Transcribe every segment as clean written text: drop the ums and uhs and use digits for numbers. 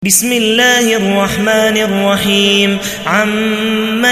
بسم الله الرحمن الرحيم عم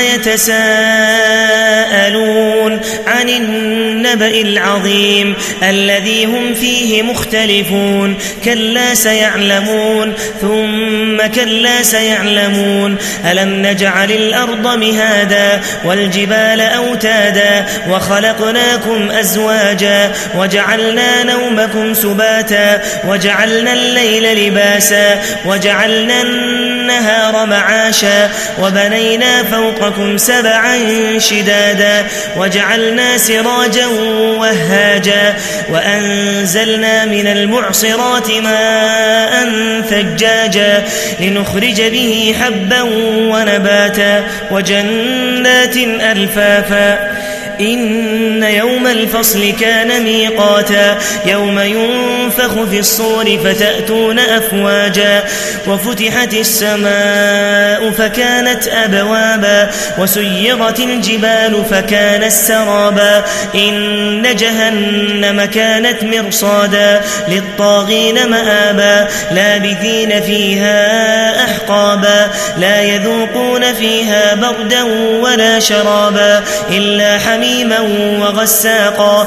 يتساءلون عن النبأ العظيم الذي هم فيه مختلفون كلا سيعلمون ثم كلا سيعلمون ألم نجعل الأرض مهادا والجبال أوتادا وخلقناكم أزواجا وجعلنا نومكم سباتا وجعلنا الليل لباسا وجعلنا النهار معاشا وبنينا فوقكم سبعا شدادا وجعلنا سراجا وهاجا وأنزلنا من المعصرات ماء ثجاجا لنخرج به حبا ونباتا وجنات ألفافا إن يوم الفصل كان ميقاتا يوم ينفخ في الصور فتأتون أفواجا وفتحت السماء فكانت أبوابا وسيرت الجبال فكانت سرابا إن جهنم كانت مرصادا للطاغين مآبا لابثين فيها أحقابا لا يذوقون فيها بردا ولا شرابا إلا حميما وغساقا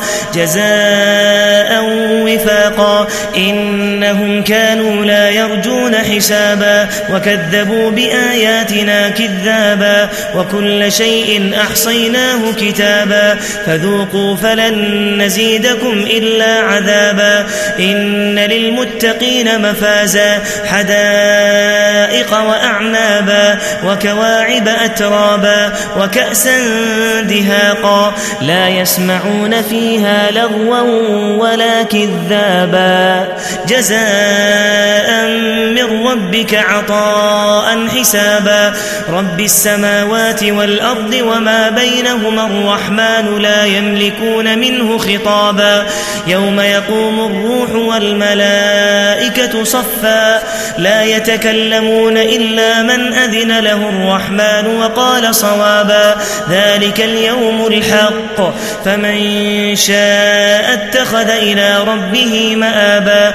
جزاء وفاقا إنهم كانوا لا يرجون حسابا وكذبوا بآياتنا كذابا وكل شيء أحصيناه كتابا فذوقوا فلن نزيدكم إلا عذابا إن للمتقين مفازا حدائق وأعنابا وكواعب أترابا وكأسا دهاقا لا يسمعون فيها لغوا ولا كذابا جزاء من ربك عطاء حسابا رب السماوات والأرض وما بينهما الرحمن لا يملكون منه خطابا يوم يقوم الروح والملائكة صفا لا يتكلمون إلا من أذن له الرحمن وقال صوابا ذلك اليوم الحق فمن شاء اتخذ إلى ربه مآبا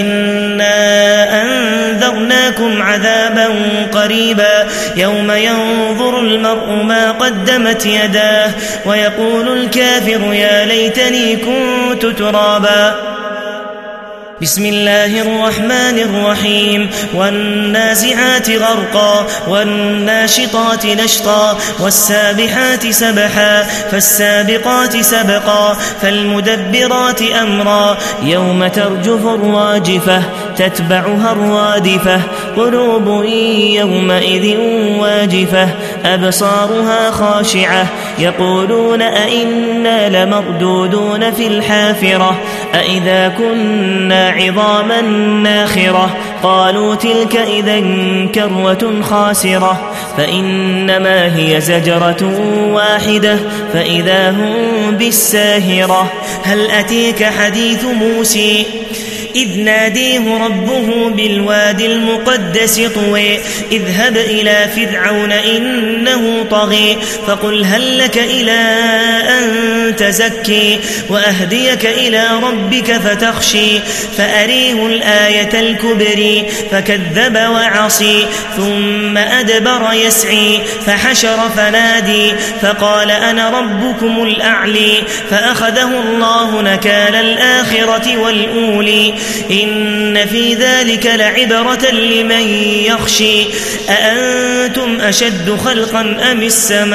إنا أنذرناكم عذابا قريبا يوم ينظر المرء ما قدمت يداه ويقول الكافر يا ليتني كنت ترابا بسم الله الرحمن الرحيم والنازعات غرقا والناشطات نشطا والسابحات سبحا فالسابقات سبقا فالمدبرات أمرا يوم ترجف الراجفة تتبعها الرادفة قلوب يومئذ واجفة أبصارها خاشعة يقولون أئنا لمردودون في الحافرة أئذا كنا عظاما ناخرة قالوا تلك إذا كروة خاسرة فإنما هي زجرة واحدة فإذا هم بالساهرة هل أتيك حديث موسى إذ ناديه ربه بالوادي المقدس طوى اذهب إلى فرعون إنه طغى فقل هل لك إلى أن تزكي وأهديك إلى ربك فتخشي فأريه الآية الكبرى فكذب وعصي ثم أدبر يسعي فحشر فنادي فقال أنا ربكم الأعلي فأخذه الله نكال الآخرة والأولي إن في ذلك لعبرة لمن يخشي أأنتم أشد خلقا أم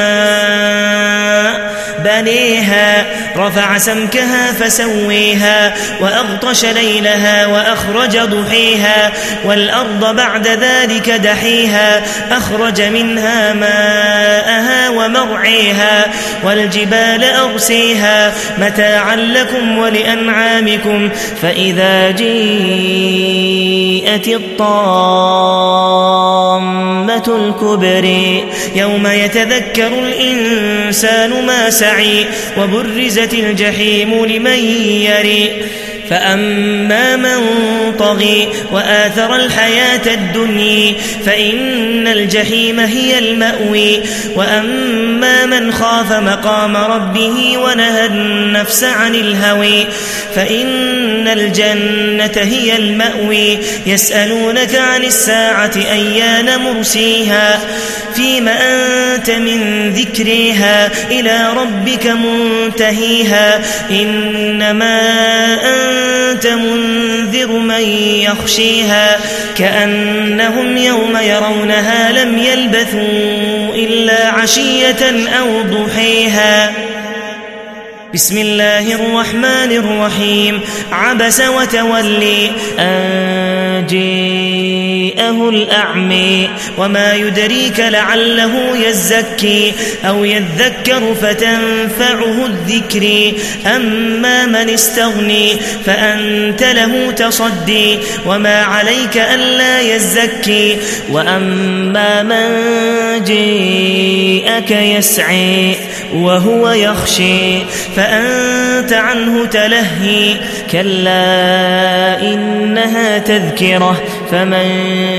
السماء بنيها رفع سمكها فسويها وأغطش ليلها وأخرج ضحيها والأرض بعد ذلك دحيها أخرج منها ماءها ومرعيها والجبال أرسيها متاعا لكم ولأنعامكم فإذا جيءت الطامة الكبرى يوم يتذكر الإنسان ما سعي وبرزت الجحيم لمن يري فأما من طغي وآثر الحياة الدنيا فإن الجحيم هي المأوي وأما من خاف مقام ربه ونهى النفس عن الهوى فإن الجنة هي المأوي يسألونك عن الساعة أيان مرسيها فيما أنت من ذكرها إلى ربك منتهيها إنما أنت منذر من يخشيها كأنهم يوم يرونها لم يلبثوا إلا عشية أو ضحيها. بسم الله الرحمن الرحيم. عبس وتولي أن جاءه الأعمى وما يدريك لعله يزكي أو يذكر فتنفعه الذكر أما من استغني فأنت له تصدي وما عليك ألا يزكي وأما من جاءك يسعي وهو يخشي فأنت عنه تلهي كلا إنها تذكرة فمن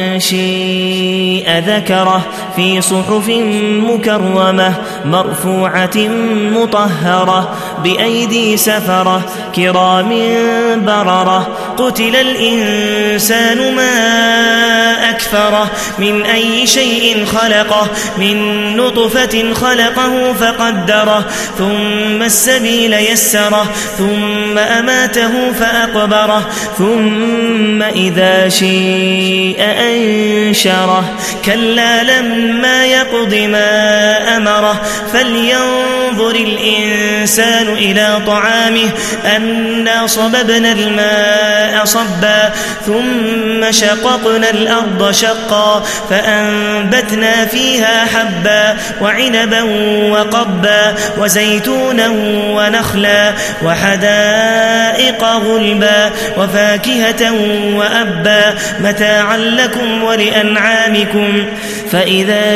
شاء ذكره في صحف مكرمة مرفوعة مطهرة بأيدي سفرة كرام بررة قتل الإنسان ما أكفره من أي شيء خلقه من نطفة خلقه فقدره ثم السبيل يسره ثم أماته فأقبره ثم إذا شيء أنشره كلا لما يقض ما أمره فلينظر الإنسان إلى طعامه أنا صببنا الماء صبا ثم شققنا الأرض شقا فأنبتنا فيها حبا وعنبا وقبا وزيتونا ونخلا وحدائق غلبا وفاكهة وأبا متاعا لكم ولأنعامكم فإذا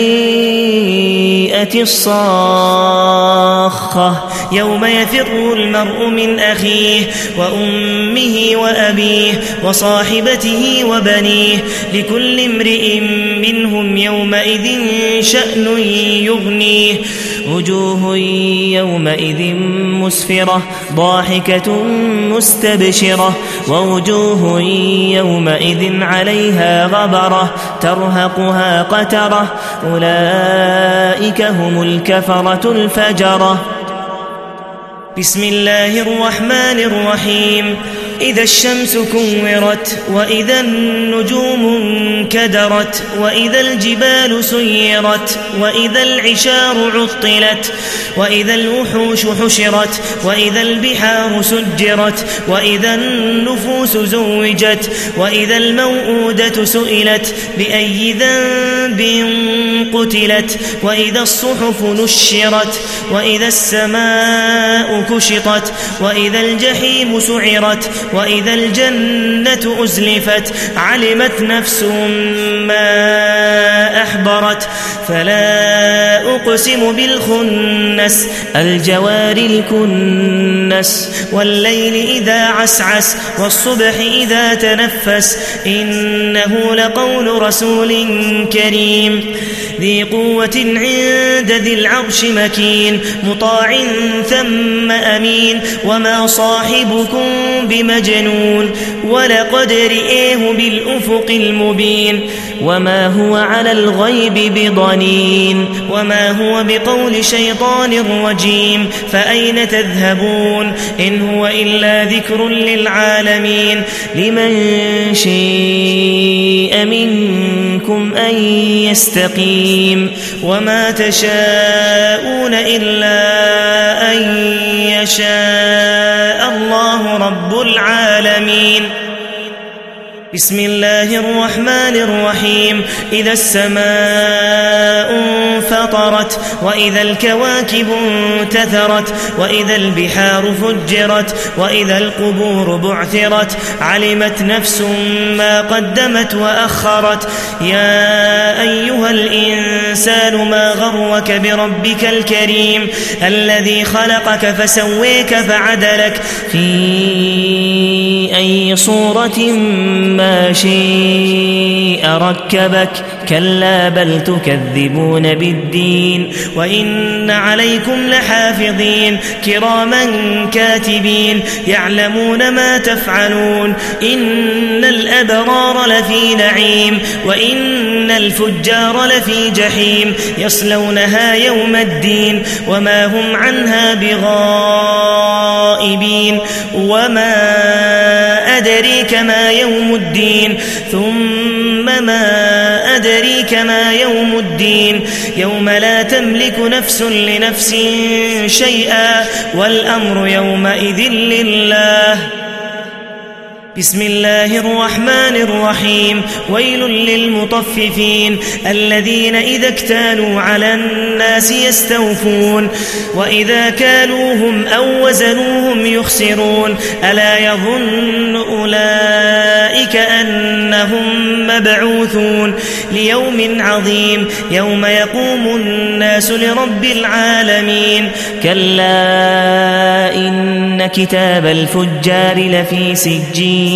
جاءت الصاخة يوم يفر المرء من أخيه وأمه وأبيه وصاحبته وبنيه لكل امرئ منهم يومئذ شأن يغنيه وجوه يومئذ مسفرة ضاحكة مستبشرة ووجوه يومئذ عليها غبرة ترهقها قترة أولئك هم الكفرة الفجرة. بسم الله الرحمن الرحيم. إذا الشمس كورت وإذا النجوم انكدرت وإذا الجبال سيرت وإذا العشار عطلت وإذا الوحوش حشرت وإذا البحار سجرت وإذا النفوس زوجت وإذا الموءودة سئلت بأي ذنب قتلت وإذا الصحف نشرت وإذا السماء كشطت وإذا الجحيم سعرت وإذا الجنة أزلفت علمت نفس ما أحضرت فلا أقسم بالخنس الجوار الكنس والليل إذا عسعس والصبح إذا تنفس إنه لقول رسول كريم ذي قوة عند ذي العرش مكين مطاع ثم أمين وما صاحبكم بمجنون ولقد رئيه بالأفق المبين وما هو على الغيب بضنين وما هو بقول شيطان رجيم فأين تذهبون إن هو إلا ذكر للعالمين لمن شاء منكم أن يستقيم وما تشاءون إلا أن يشاء الله رب العالمين. بسم الله الرحمن الرحيم إذا السماء انفطرت وإذا الكواكب انتثرت وإذا البحار فجرت وإذا القبور بعثرت علمت نفس ما قدمت وأخرت يا أيها الإنسان ما غرك بربك الكريم الذي خلقك فسويك فعدلك في أي صورة ما شيء ركبك كلا بل تكذبون بالدين وإن عليكم لحافظين كراما كاتبين يعلمون ما تفعلون إن الأبرار لفي نعيم وإن الفجار لفي جحيم يصلونها يوم الدين وما هم عنها بغائبين وما أدريك ما يوم الدين ثم ما أدريك ما يوم الدين يوم لا تملك نفس لنفس شيئا والأمر يومئذ لله بسم الله الرحمن الرحيم ويل للمطففين الذين إذا اكتالوا على الناس يستوفون وإذا كالوهم أو وزنوهم يخسرون ألا يظن أولئك أنهم مبعوثون ليوم عظيم يوم يقوم الناس لرب العالمين كلا إن كتاب الفجار لفي سجين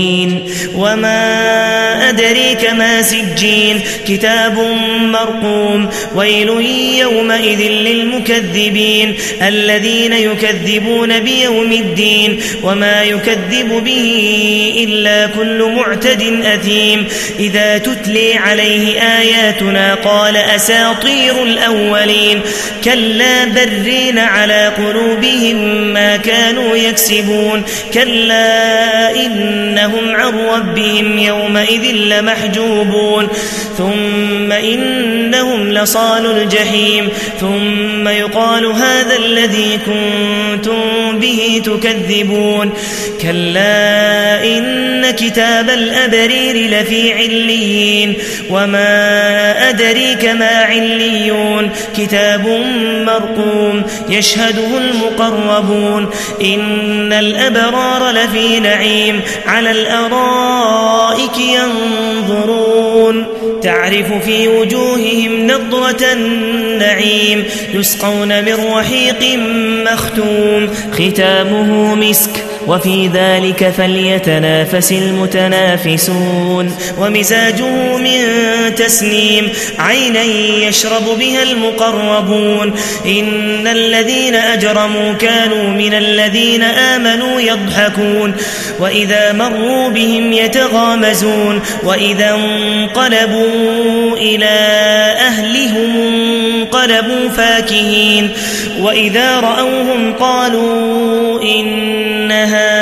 وما أدريك ما سجين كتاب مرقوم ويل يومئذ للمكذبين الذين يكذبون بيوم الدين وما يكذب به إلا كل معتد أثيم إذا تتلي عليه آياتنا قال أساطير الأولين كلا برين على قلوبهم ما كانوا يكسبون كلا إنهم عن ربهم يومئذ لمحجوبون ثم إنهم لصال الجحيم ثم يقال هذا الذي كنتم به تكذبون كلا إن كتاب الأبرير لفي عليين وما أدريك ما عليون كتاب مرقوم يشهده المقربون إن الأبرار لفي نعيم على الأرائك ينظرون تعرف في وجوههم نضرة النعيم يسقون من رحيق مختوم ختامه مسك وفي ذلك فليتنافس المتنافسون ومزاجه من تسنيم عينا يشرب بها المقربون إن الذين أجرموا كانوا من الذين آمنوا يضحكون وإذا مروا بهم يتغامزون وإذا انقلبوا إلى أهلهم انقلبوا فاكهين وإذا رأوهم قالوا إن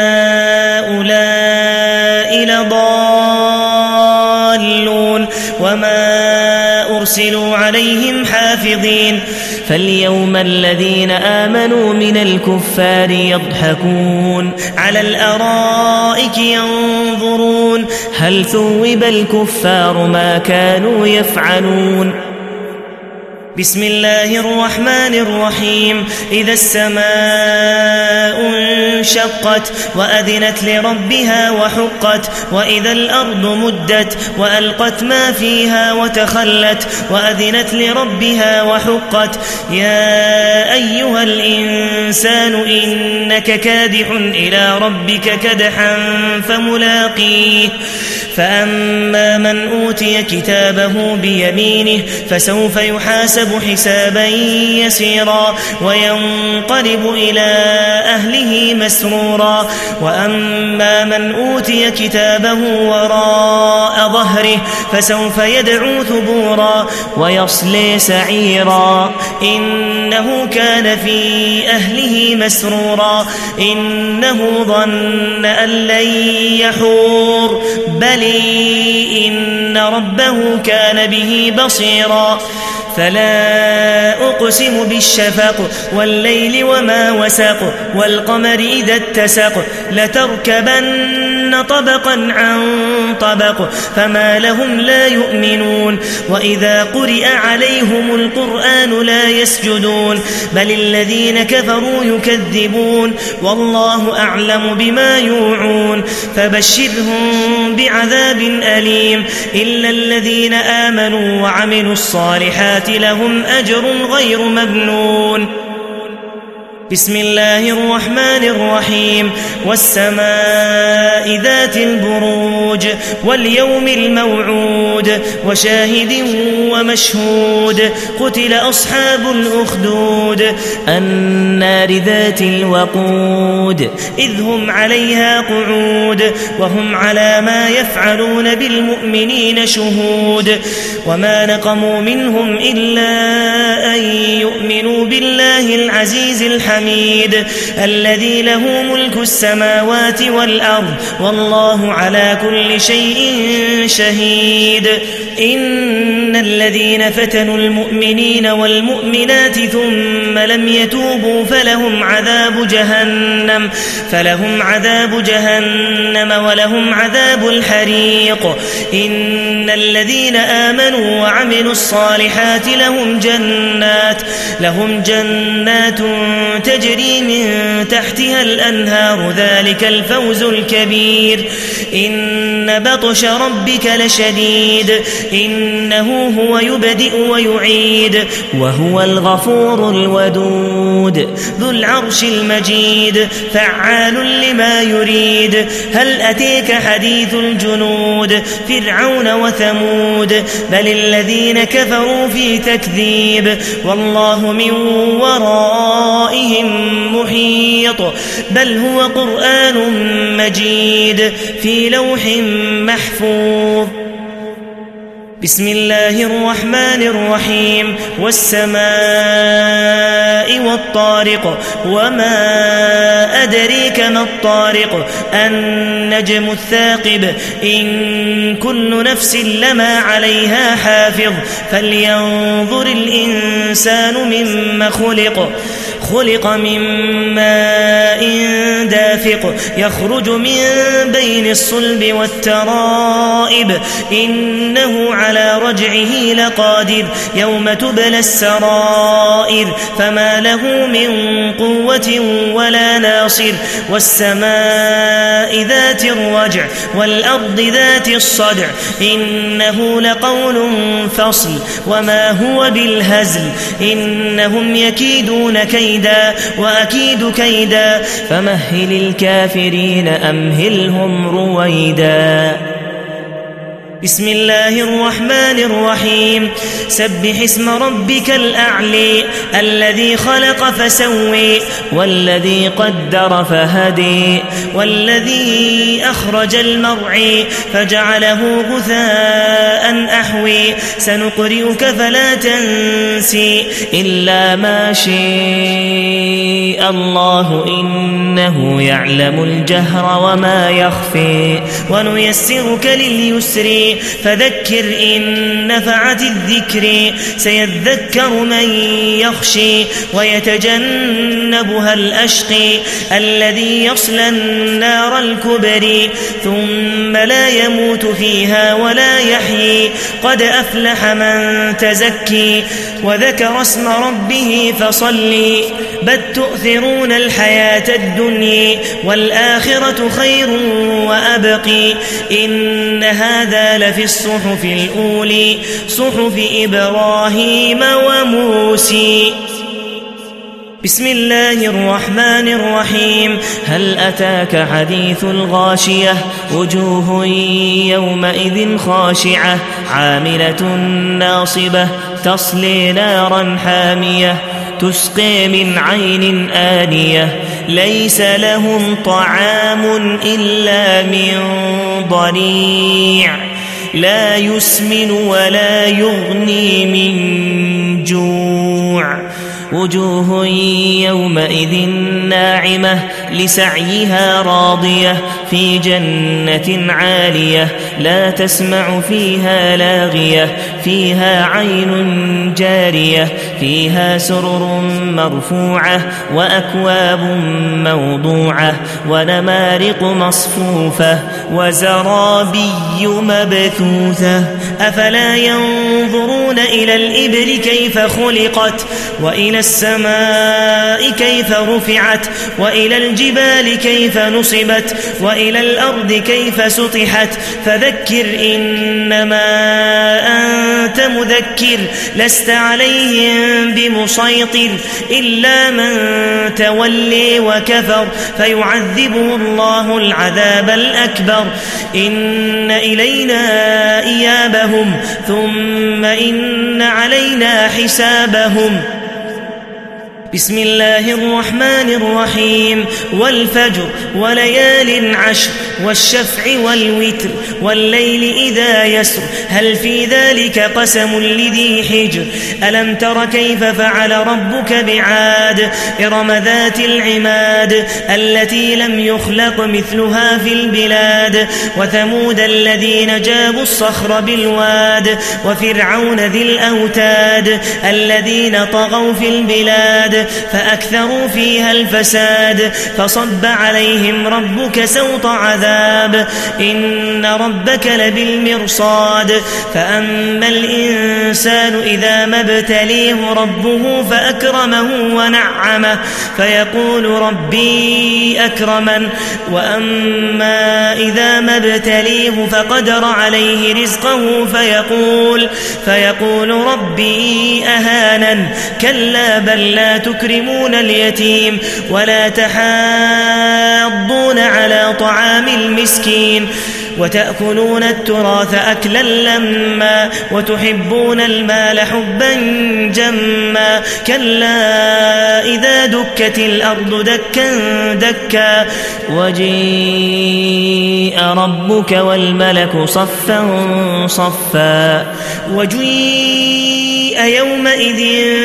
هؤلاء لضالون وما أرسلوا عليهم حافظين فاليوم الذين آمنوا من الكفار يضحكون على الأرائك ينظرون هل ثوب الكفار ما كانوا يفعلون بسم الله الرحمن الرحيم إذا السماء انشقت وأذنت لربها وحقت وإذا الأرض مدت وألقت ما فيها وتخلت وأذنت لربها وحقت يا أيها الإنسان إنك كادح إلى ربك كدحا فملاقيه فأما من أوتي كتابه بيمينه فسوف يحاسب حسابا يسيرا وينقلب إلى أهله مسرورا وأما من أوتي كتابه وراء ظهره فسوف يدعو ثبورا ويصلي سعيرا إنه كان في أهله مسرورا إنه ظن أن لن يحور بل إن ربه كان به بصيرا فلا أقسم بالشفق والليل وما وسق والقمر إذا اتسق لتركبن ليركبن طبقا عن طبق فما لهم لا يؤمنون وإذا قرئ عليهم القرآن لا يسجدون بل الذين كفروا يكذبون والله أعلم بما يوعون فبشرهم بعذاب أليم إلا الذين آمنوا وعملوا الصالحات لهم أجر غير ممنون. بسم الله الرحمن الرحيم والسماء ذات البروج واليوم الموعود وشاهد ومشهود قتل أصحاب الأخدود النار ذات الوقود إذ هم عليها قعود وهم على ما يفعلون بالمؤمنين شهود وما نقموا منهم إلا أن يؤمنوا بالله العزيز الحميد الذي له ملك السماوات والأرض والله على كل شيء شهيد. إن الذين فتنوا المؤمنين والمؤمنات ثم لم يتوبوا فلهم عذاب جهنم ولهم عذاب الحريق. إن الذين آمنوا وعملوا الصالحات لهم جنات تجري من تحتها الأنهار ذلك الفوز الكبير. إن بطش ربك لشديد إنه هو يبدئ ويعيد وهو الغفور الودود ذو العرش المجيد فعال لما يريد. هل أتيك حديث الجنود فرعون وثمود بل الذين كفروا في تكذيب والله من ورائهم محيط بل هو قرآن مجيد في لوح محفوظ. بسم الله الرحمن الرحيم والسماء والطارق وما أدريك ما الطارق النجم الثاقب إن كل نفس لما عليها حافظ فلينظر الإنسان مما خلق من ماء دافق يخرج من بين الصلب والترائب إنه على رجعه لقادر يوم تبلى السرائر فما له من قوة ولا ناصر. والسماء ذات الرجع والأرض ذات الصدع إنه لقول فصل وما هو بالهزل إنهم يكيدون كيدا وأكيد كيدا فمهل الكافرين أمهلهم رويدا. بسم الله الرحمن الرحيم سبح اسم ربك الأعلى الذي خلق فسوي والذي قدر فهدي والذي أخرج المرعى فجعله غثاء أحوي سنقرئك فلا تنسي إلا ما شاء الله إنه يعلم الجهر وما يخفي ونيسرك لليسر فذكر إن نفعت الذكر سيذكر من يخشي ويتجنبها الأشقي الذي يصلى النار الكبرى ثم لا يموت فيها ولا يحيي قد أفلح من تزكي وذكر اسم ربه فصلي بل تؤثرون الحياة الدنيا والآخرة خير وأبقي إن هذا لفي الصحف الأولى صحف إبراهيم وموسى. بسم الله الرحمن الرحيم هل أتاك حديث الغاشية وجوه يومئذ خاشعة عاملة ناصبة تصلي نارا حامية تسقي من عين آنية ليس لهم طعام إلا من ضريع لا يسمن ولا يغني من جوع وجوه يومئذ ناعمة لسعيها راضية في جنة عالية لا تسمع فيها لاغية فيها عين جارية فيها سرر مرفوعة وأكواب موضوعة ونمارق مصفوفة وزرابي مبثوثة أفلا ينظرون إلى الإبل كيف خلقت وإلى السماء كيف رفعت وإلى الجبال كيف نصبت وإلى الأرض كيف سطحت فذكر إنما أنت مذكر لست عليهم بمسيطر إلا من تولي وكفر فيعذبه الله العذاب الأكبر إن إلينا إيابهم ثم إن علينا حسابهم بسم الله الرحمن الرحيم والفجر وليال عشر والشفع والوتر والليل إذا يسر هل في ذلك قسم لذي حجر ألم تر كيف فعل ربك بعاد إرم ذات العماد التي لم يخلق مثلها في البلاد وثمود الذين جابوا الصخر بالواد وفرعون ذي الأوتاد الذين طغوا في البلاد فأكثروا فيها الفساد فصب عليهم ربك سوط عذاب إن ربك لبالمرصاد فأما الإنسان إذا ما ابتليه ربه فأكرمه ونعمه فيقول ربي أكرمن وأما إذا ما ابتليه فقدر عليه رزقه فيقول ربي أهانن كلا بل لا تكرمون اليتيم ولا تحاضون على طعام المسكين وتأكلون التراث أكلا لما وتحبون المال حبا جما كلا إذا دكت الأرض دكا دكا وجيء ربك والملك صفا صفا وجيء يومئذ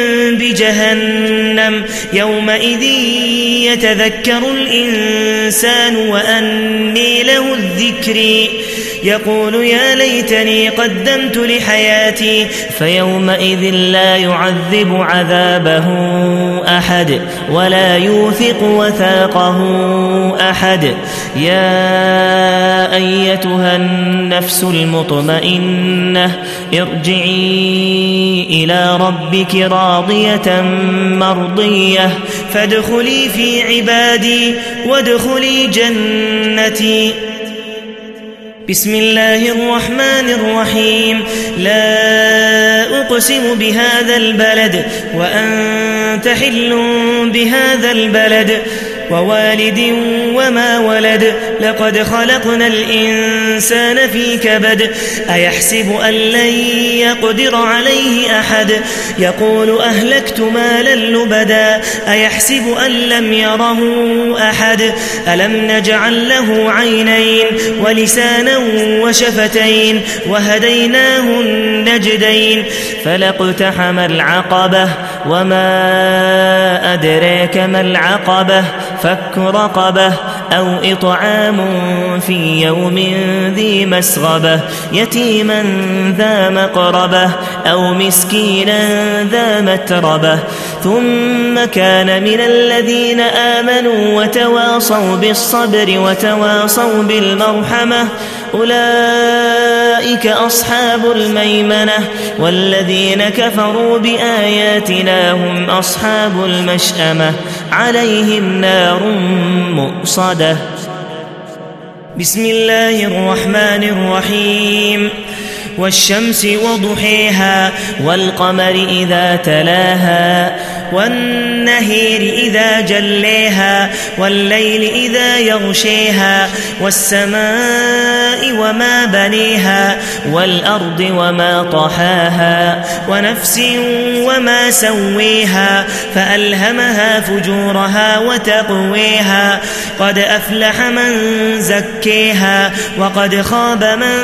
بجهنم يومئذ يتذكر الإنسان وأني له الذكر يقول يا ليتني قدمت لحياتي فيومئذ لا يعذب عذابه أحد ولا يوثق وثاقه أحد يا أيتها النفس المطمئنة ارجعي إلى ربك راضية مرضية فادخلي في عبادي وادخلي جنتي بسم الله الرحمن الرحيم لا أقسم بهذا البلد وأنت حل بهذا البلد ووالد وما ولد لقد خلقنا الإنسان في كبد أيحسب أن لن يقدر عليه أحد يقول أهلكت مالا لبدا أيحسب أن لم يره أحد ألم نجعل له عينين ولسانا وشفتين وهديناه النجدين فلاقتحم العقبة وما أدراك ما العقبة فك رقبة أو إطعام في يوم ذي مسغبة يتيما ذا مقربة أو مسكينا ذا متربة ثم كان من الذين آمنوا وتواصوا بالصبر وتواصوا بالمرحمة أولئك أصحاب الميمنة والذين كفروا بآياتنا هم أصحاب المشأمة عليهم نار مؤصدة بسم الله الرحمن الرحيم والشمس وضحيها والقمر إذا تلاها والنهر إذا جليها والليل إذا يغشيها والسماء وما بنيها والأرض وما طحاها ونفس وما سويها فألهمها فجورها وتقويها قد أفلح من زكيها وقد خاب من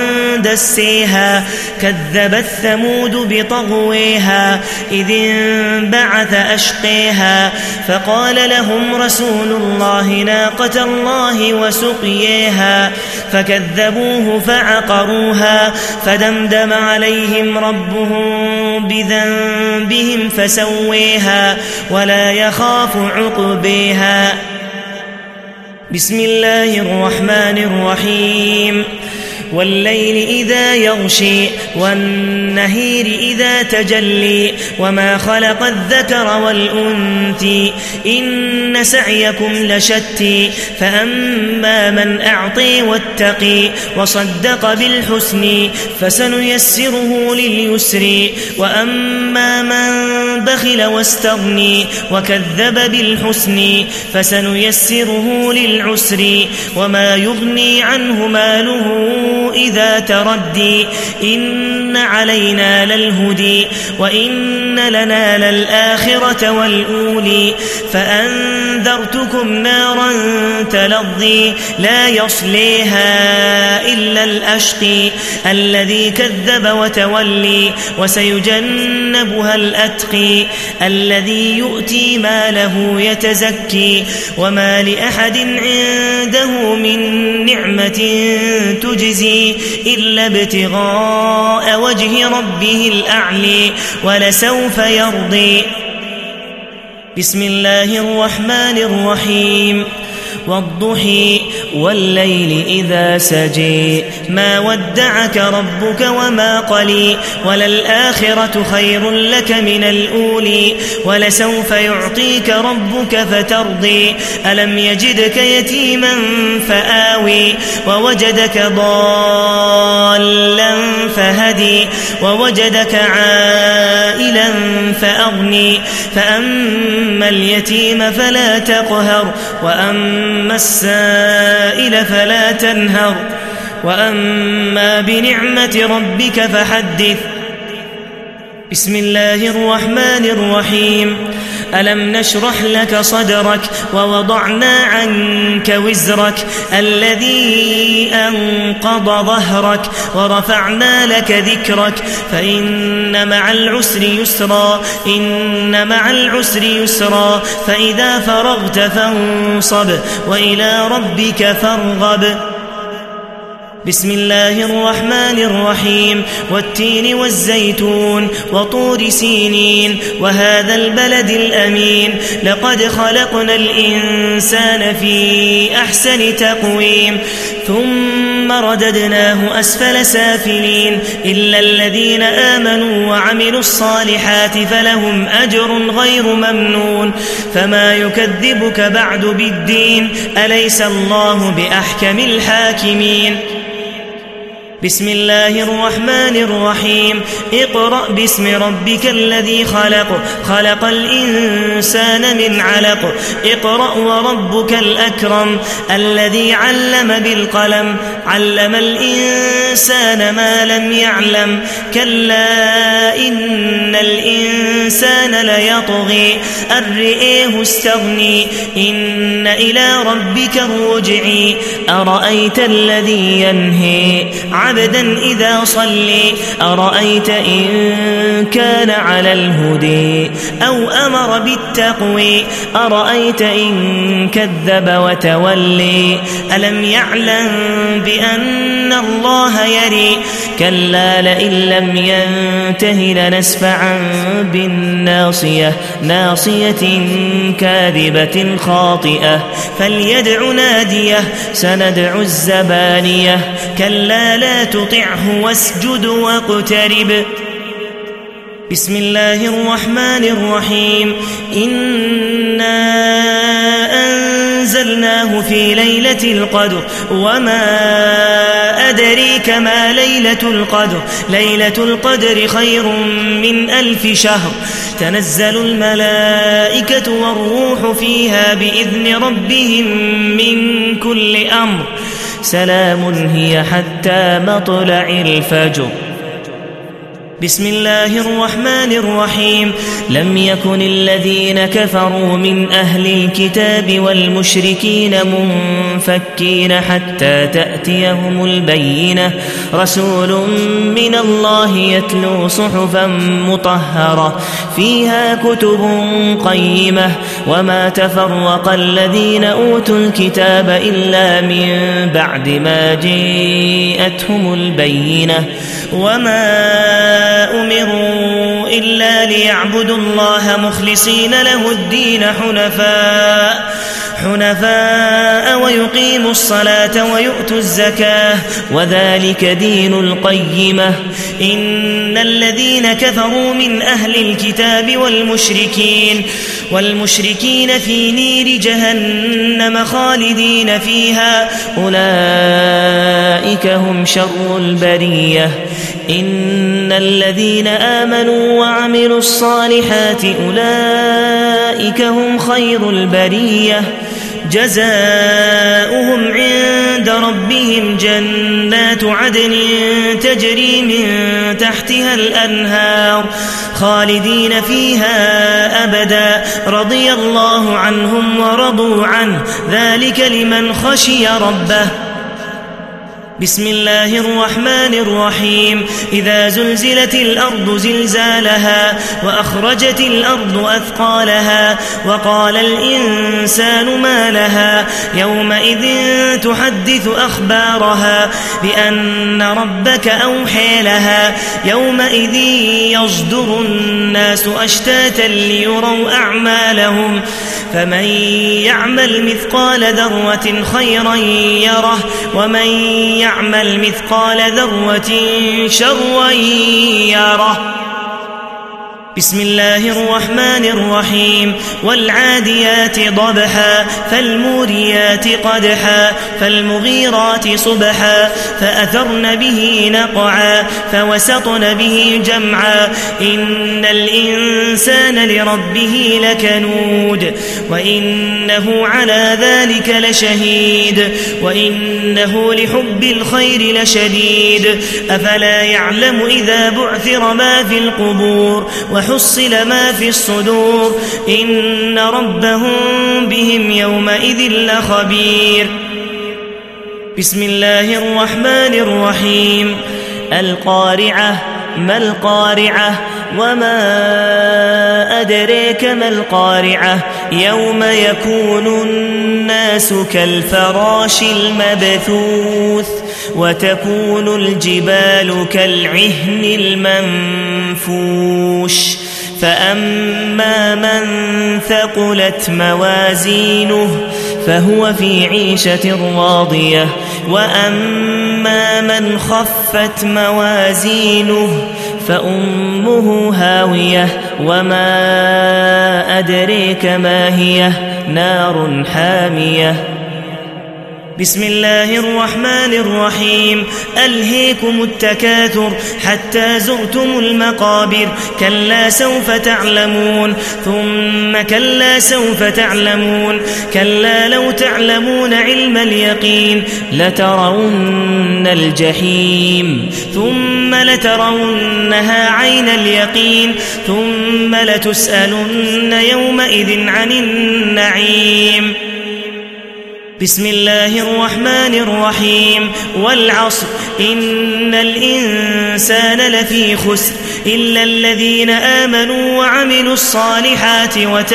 دسيها كذبت ثمود بطغويها إذ انبعث أشقيها. فقال لهم رسول الله ناقة الله وسقيها، فكذبوه فعقروها، فدمدم عليهم ربهم بذنبهم فسويها ولا يخاف عقبيها. بسم الله الرحمن الرحيم. والليل إذا يغشي والنهير إذا تجلي وما خلق الذكر والأنثى إن سعيكم لشتى. فأما من أعطي واتقي وصدق بالحسن فسنيسره لليسر. وأما من بخل واستغني وكذب بالحسن فسنيسره للعسر. وما يغني عنه ماله إذا تردي إن علينا للهدي وإن لنا للآخرة والأولي. فأنذرتكم نارا تلظي لا يصليها إلا الأشقي الذي كذب وتولي. وسيجنبها الأتقي الذي يؤتي ماله يتزكي. وما لأحد عنده من نعمة تجزي إلا ابتغاء وجه ربه الأعلي ولسوف يرضي. بسم الله الرحمن الرحيم. والضحى والليل إذا سجى ما ودعك ربك وما قلي. وللآخرة خير لك من الأولي ولسوف يعطيك ربك فترضي. ألم يجدك يتيما فآوي ووجدك ضالا فهدي ووجدك عائلا فأغني. فأما اليتيم فلا تقهر وأما السائل فلا تنهر وأما بنعمة ربك فحدث. بسم الله الرحمن الرحيم. ألم نشرح لك صدرك ووضعنا عنك وزرك الذي أنقض ظهرك ورفعنا لك ذكرك. فإن مع العسر يسرا إن مع العسر يسرا. فإذا فرغت فانصب وإلى ربك فارغب. بسم الله الرحمن الرحيم. والتين والزيتون وطور سينين وهذا البلد الأمين. لقد خلقنا الإنسان في أحسن تقويم ثم رددناه أسفل سافلين إلا الذين آمنوا وعملوا الصالحات فلهم أجر غير ممنون. فما يكذبك بعد بالدين أليس الله بأحكم الحاكمين. بسم الله الرحمن الرحيم. اقرأ باسم ربك الذي خلق خلق الإنسان من علق. اقرأ وربك الأكرم الذي علم بالقلم علم الإنسان ما لم يعلم. كلا إن الإنسان ليطغي أن رآه استغني إن إلى ربك الرجع. أرأيت الذي ينهي عبدا إذا صلي أرأيت إن كان على الهدي أو أمر بالتقوي أرأيت إن كذب وتولي. ألم يعلم بأن الله يري كلا لئن لم ينته لنسفعا بالناصية ناصية كاذبة خاطئة فليدع ناديه سندع الزبانية. كلا لا تطعه واسجد واقترب. بسم الله الرحمن الرحيم. إنا أنزلناه في ليلة القدر وما أدريك ما ليلة القدر. ليلة القدر خير من 1000 شهر. تنزل الملائكة والروح فيها بإذن ربهم من كل أمر. سلام هي حتى مطلع الفجر. بسم الله الرحمن الرحيم لم يكن الذين كفروا من أهل الكتاب والمشركين منفكين حتى تأتيهم البينة رسول من الله يتلو صحفا مطهرة فيها كتب قيمة وما تفرق الذين أوتوا الكتاب إلا من بعد ما جاءتهم البينة وما أمروا إلا ليعبدوا الله مخلصين له الدين حنفاء ويقيموا الصلاة ويؤتوا الزكاة وذلك دين القيمة إن الذين كفروا من أهل الكتاب والمشركين في نير جهنم خالدين فيها أولئك هم شر البرية إن الذين آمنوا وعملوا الصالحات أولئك هم خير البرية جزاؤهم عند ربهم جنات عدن تجري من تحتها الأنهار خالدين فيها أبدا رضي الله عنهم ورضوا عنه ذلك لمن خشي ربه بسم الله الرحمن الرحيم إذا زلزلت الأرض زلزالها وأخرجت الأرض أثقالها وقال الإنسان ما لها يومئذ تحدث أخبارها بأن ربك أوحى لها يومئذ يصدر الناس أشتاتا ليروا أعمالهم فمن يعمل مثقال ذرة خيرا يره ومن يعمل مثقال ذرة شرا يره بسم الله الرحمن الرحيم والعاديات ضبحا فالموريات قدحا فالمغيرات صبحا فأثرن به نقعا فوسطن به جمعا إن الإنسان لربه لكنود وإنه على ذلك لشهيد وإنه لحب الخير لشديد أفلا يعلم إذا بعثر ما في القبور وحصل ما في الصدور إن ربهم بهم يومئذ لخبير بسم الله الرحمن الرحيم القارعة ما القارعة وما أدريك ما القارعة يوم يكون الناس كالفراش المبثوث وتكون الجبال كالعهن المنفوش فأما من ثقلت موازينه فهو في عيشة راضية وأما من خفت موازينه فأمه هاوية وما أدريك ما هي نار حامية بسم الله الرحمن الرحيم ألهيكم التكاثر حتى زرتم المقابر كلا سوف تعلمون ثم كلا سوف تعلمون كلا لو تعلمون علم اليقين لترون الجحيم ثم لترونها عين اليقين ثم لتسألن يومئذ عن النعيم بسم الله الرحمن الرحيم والعصر إن الإنسان لفي خسر إلا الذين آمنوا وعملوا الصالحات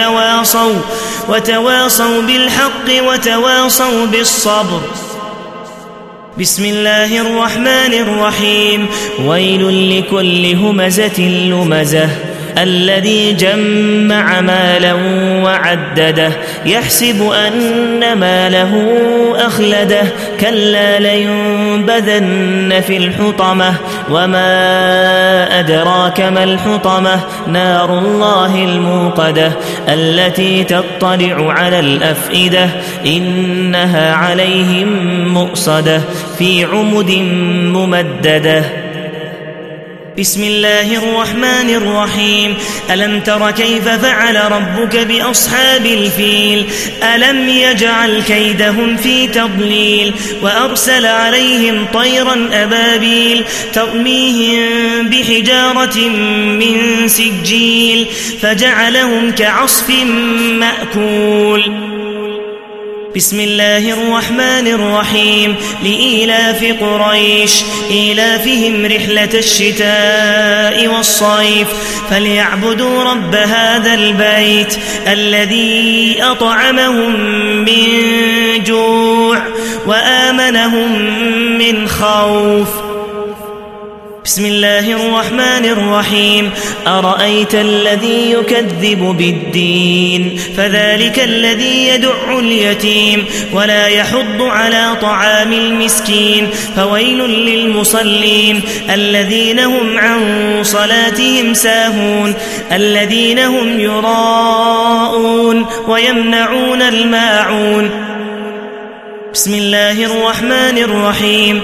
وتواصوا بالحق وتواصوا بالصبر بسم الله الرحمن الرحيم ويل لكل همزة لمزة الذي جمع مالا وعدده يحسب أن ماله أخلده كلا لينبذن في الحطمة وما أدراك ما الحطمة نار الله الموقدة التي تطلع على الأفئدة إنها عليهم مؤصدة في عمد ممددة بسم الله الرحمن الرحيم ألم تر كيف فعل ربك بأصحاب الفيل ألم يجعل كيدهم في تضليل وأرسل عليهم طيرا أبابيل ترميهم بحجارة من سجيل فجعلهم كعصف مأكول بسم الله الرحمن الرحيم لإيلاف قريش إيلافهم رحلة الشتاء والصيف فليعبدوا رب هذا البيت الذي أطعمهم من جوع وآمنهم من خوف بسم الله الرحمن الرحيم أرأيت الذي يكذب بالدين فذلك الذي يدع اليتيم ولا يحض على طعام المسكين فويل للمصلين الذين هم عن صلاتهم ساهون الذين هم يراءون ويمنعون الماعون بسم الله الرحمن الرحيم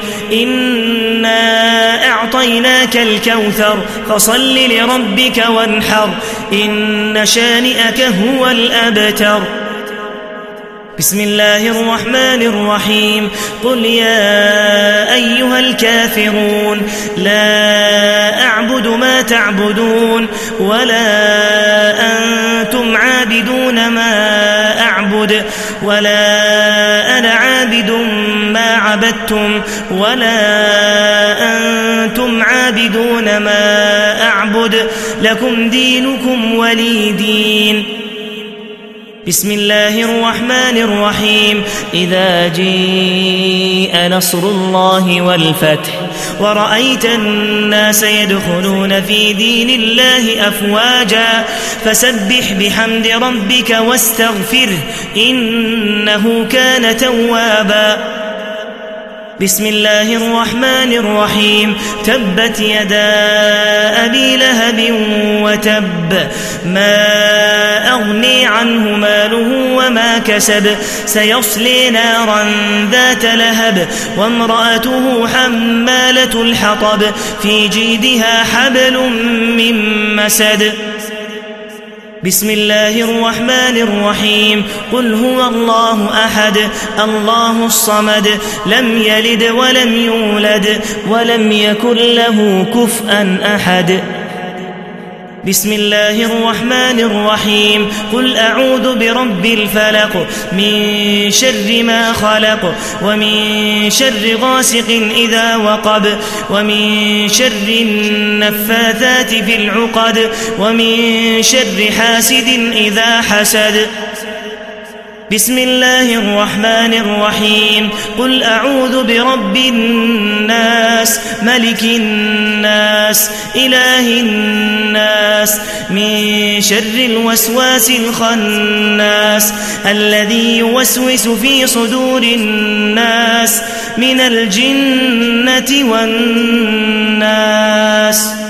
إنا أعطيناك الكوثر فصل لربك وانحر إن شانئك هو الأبتر بسم الله الرحمن الرحيم قل يا أيها الكافرون لا أعبد ما تعبدون ولا أنتم عابدون ما أعبد ولا أنا عابد ما عبدتم ولا أنتم عابدون ما أعبد لكم دينكم ولي دين بسم الله الرحمن الرحيم إذا جاء نصر الله والفتح ورأيت الناس يدخلون في دين الله أفواجا فسبح بحمد ربك واستغفره إنه كان توابا بسم الله الرحمن الرحيم تبت يدا أبي لهب وتب ما أغني عنه ماله وما كسب سيصلي نارا ذات لهب وامرأته حمالة الحطب في جيدها حبل من مسد بسم الله الرحمن الرحيم قل هو الله أحد الله الصمد لم يلد ولم يولد ولم يكن له كفءا أحد بسم الله الرحمن الرحيم قل أعوذ برب الفلق من شر ما خلق ومن شر غاسق إذا وقب ومن شر النفاثات في العقد ومن شر حاسد إذا حسد بسم الله الرحمن الرحيم قل أعوذ برب الناس ملك الناس إله الناس من شر الوسواس الخناس الذي يوسوس في صدور الناس من الجنة والناس